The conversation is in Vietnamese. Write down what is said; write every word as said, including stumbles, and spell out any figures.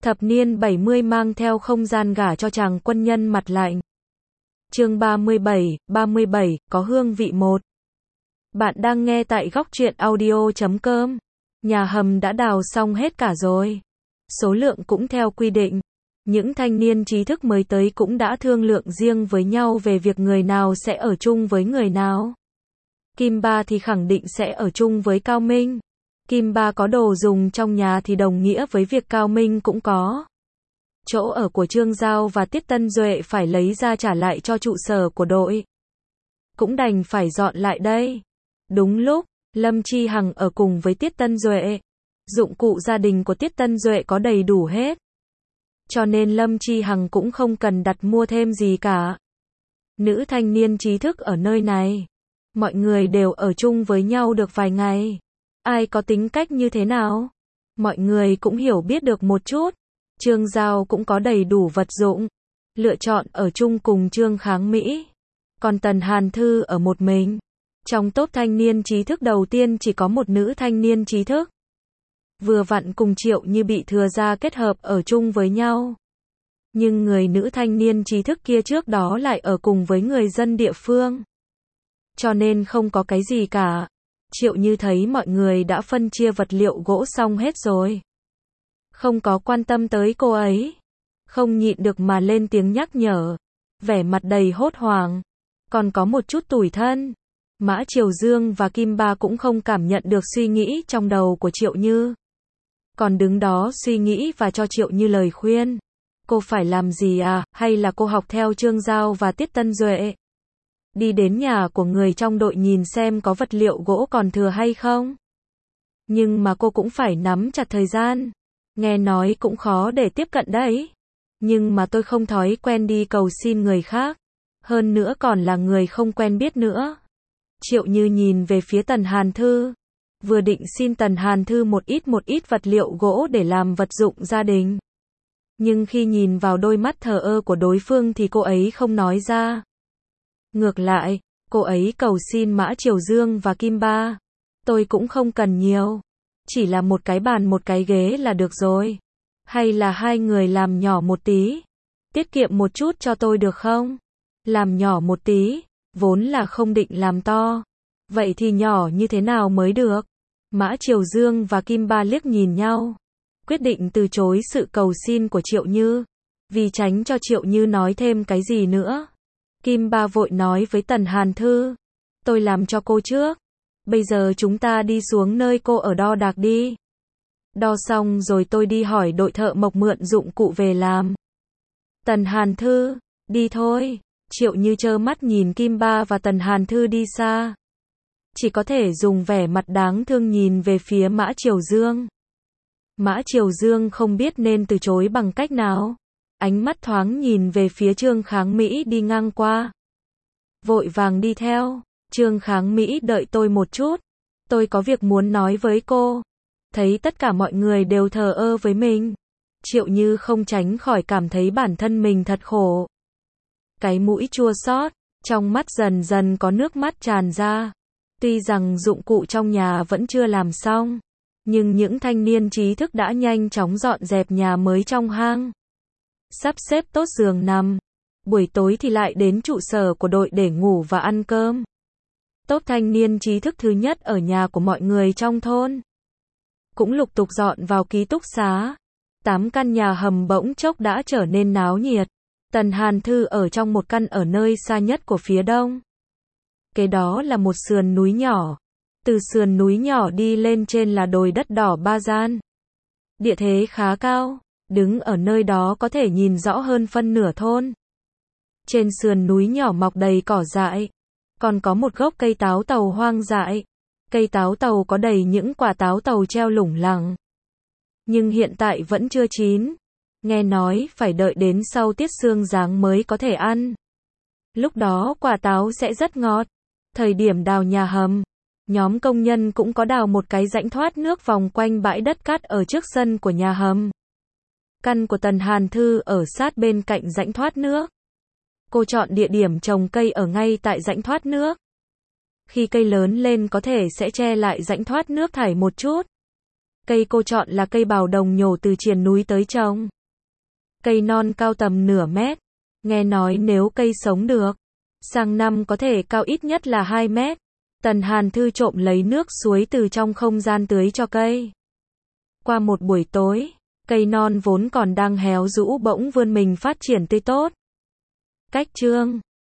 Thập niên bảy mươi mang theo không gian gả cho chàng quân nhân mặt lạnh. Chương ba mươi bảy, ba mươi bảy, có hương vị một. Bạn đang nghe tại góc truyện audio chấm com. Nhà hầm đã đào xong hết cả rồi. Số lượng cũng theo quy định. Những thanh niên trí thức mới tới cũng đã thương lượng riêng với nhau về việc người nào sẽ ở chung với người nào. Kim Ba thì khẳng định sẽ ở chung với Cao Minh. Kim Ba có đồ dùng trong nhà thì đồng nghĩa với việc Cao Minh cũng có. Chỗ ở của Trương Giao và Tiết Tân Duệ phải lấy ra trả lại cho trụ sở của đội. Cũng đành phải dọn lại đây. Đúng lúc, Lâm Chi Hằng ở cùng với Tiết Tân Duệ. Dụng cụ gia đình của Tiết Tân Duệ có đầy đủ hết. Cho nên Lâm Chi Hằng cũng không cần đặt mua thêm gì cả. Nữ thanh niên trí thức ở nơi này. Mọi người đều ở chung với nhau được vài ngày. Ai có tính cách như thế nào? Mọi người cũng hiểu biết được một chút. Trương Giao cũng có đầy đủ vật dụng. Lựa chọn ở chung cùng Trương Kháng Mỹ. Còn Tần Hàn Thư ở một mình. Trong tốp thanh niên trí thức đầu tiên chỉ có một nữ thanh niên trí thức. Vừa vặn cùng Triệu Như bị thừa ra kết hợp ở chung với nhau. Nhưng người nữ thanh niên trí thức kia trước đó lại ở cùng với người dân địa phương. Cho nên không có cái gì cả. Triệu Như thấy mọi người đã phân chia vật liệu gỗ xong hết rồi. Không có quan tâm tới cô ấy. Không nhịn được mà lên tiếng nhắc nhở. Vẻ mặt đầy hốt hoảng. Còn có một chút tủi thân. Mã Triều Dương và Kim Ba cũng không cảm nhận được suy nghĩ trong đầu của Triệu Như. Còn đứng đó suy nghĩ và cho Triệu Như lời khuyên. Cô phải làm gì à, hay là cô học theo Trương Giao và Tiết Tân Duệ? Đi đến nhà của người trong đội nhìn xem có vật liệu gỗ còn thừa hay không? Nhưng mà cô cũng phải nắm chặt thời gian. Nghe nói cũng khó để tiếp cận đấy. Nhưng mà tôi không thói quen đi cầu xin người khác. Hơn nữa còn là người không quen biết nữa. Triệu Như nhìn về phía Tần Hàn Thư. Vừa định xin Tần Hàn Thư một ít một ít vật liệu gỗ để làm vật dụng gia đình. Nhưng khi nhìn vào đôi mắt thờ ơ của đối phương thì cô ấy không nói ra. Ngược lại, cô ấy cầu xin Mã Triều Dương và Kim Ba. Tôi cũng không cần nhiều. Chỉ là một cái bàn một cái ghế là được rồi. Hay là hai người làm nhỏ một tí. Tiết kiệm một chút cho tôi được không? Làm nhỏ một tí. Vốn là không định làm to. Vậy thì nhỏ như thế nào mới được? Mã Triều Dương và Kim Ba liếc nhìn nhau. Quyết định từ chối sự cầu xin của Triệu Như. Vì tránh cho Triệu Như nói thêm cái gì nữa. Kim Ba vội nói với Tần Hàn Thư. Tôi làm cho cô trước. Bây giờ chúng ta đi xuống nơi cô ở đo đạc đi. Đo xong rồi tôi đi hỏi đội thợ mộc mượn dụng cụ về làm. Tần Hàn Thư, đi thôi. Triệu Như trơ mắt nhìn Kim Ba và Tần Hàn Thư đi xa. Chỉ có thể dùng vẻ mặt đáng thương nhìn về phía Mã Triều Dương. Mã Triều Dương không biết nên từ chối bằng cách nào. Ánh mắt thoáng nhìn về phía Trương Kháng Mỹ đi ngang qua. Vội vàng đi theo. Trương Kháng Mỹ, đợi tôi một chút. Tôi có việc muốn nói với cô. Thấy tất cả mọi người đều thờ ơ với mình. Triệu Như không tránh khỏi cảm thấy bản thân mình thật khổ. Cái mũi chua xót, trong mắt dần dần có nước mắt tràn ra. Tuy rằng dụng cụ trong nhà vẫn chưa làm xong. Nhưng những thanh niên trí thức đã nhanh chóng dọn dẹp nhà mới trong hang. Sắp xếp tốt giường nằm. Buổi tối thì lại đến trụ sở của đội để ngủ và ăn cơm. Tốp thanh niên trí thức thứ nhất ở nhà của mọi người trong thôn. Cũng lục tục dọn vào ký túc xá. Tám căn nhà hầm bỗng chốc đã trở nên náo nhiệt. Tần Hàn Thư ở trong một căn ở nơi xa nhất của phía đông. Kế đó là một sườn núi nhỏ. Từ sườn núi nhỏ đi lên trên là đồi đất đỏ ba gian. Địa thế khá cao. Đứng ở nơi đó có thể nhìn rõ hơn phân nửa thôn. Trên sườn núi nhỏ mọc đầy cỏ dại. Còn có một gốc cây táo tàu hoang dại. Cây táo tàu có đầy những quả táo tàu treo lủng lẳng. Nhưng hiện tại vẫn chưa chín. Nghe nói phải đợi đến sau tiết sương giáng mới có thể ăn. Lúc đó quả táo sẽ rất ngọt. Thời điểm đào nhà hầm, nhóm công nhân cũng có đào một cái rãnh thoát nước vòng quanh bãi đất cát ở trước sân của nhà hầm. Căn của Tần Hàn Thư ở sát bên cạnh rãnh thoát nước. Cô chọn địa điểm trồng cây ở ngay tại rãnh thoát nước. Khi cây lớn lên có thể sẽ che lại rãnh thoát nước thải một chút. Cây cô chọn là cây bào đồng nhổ từ triền núi tới trồng. Cây non cao tầm nửa mét. Nghe nói nếu cây sống được, sang năm có thể cao ít nhất là hai mét. Tần Hàn Thư trộm lấy nước suối từ trong không gian tưới cho cây. Qua một buổi tối, cây non vốn còn đang héo rũ bỗng vươn mình phát triển tươi tốt. Cách chương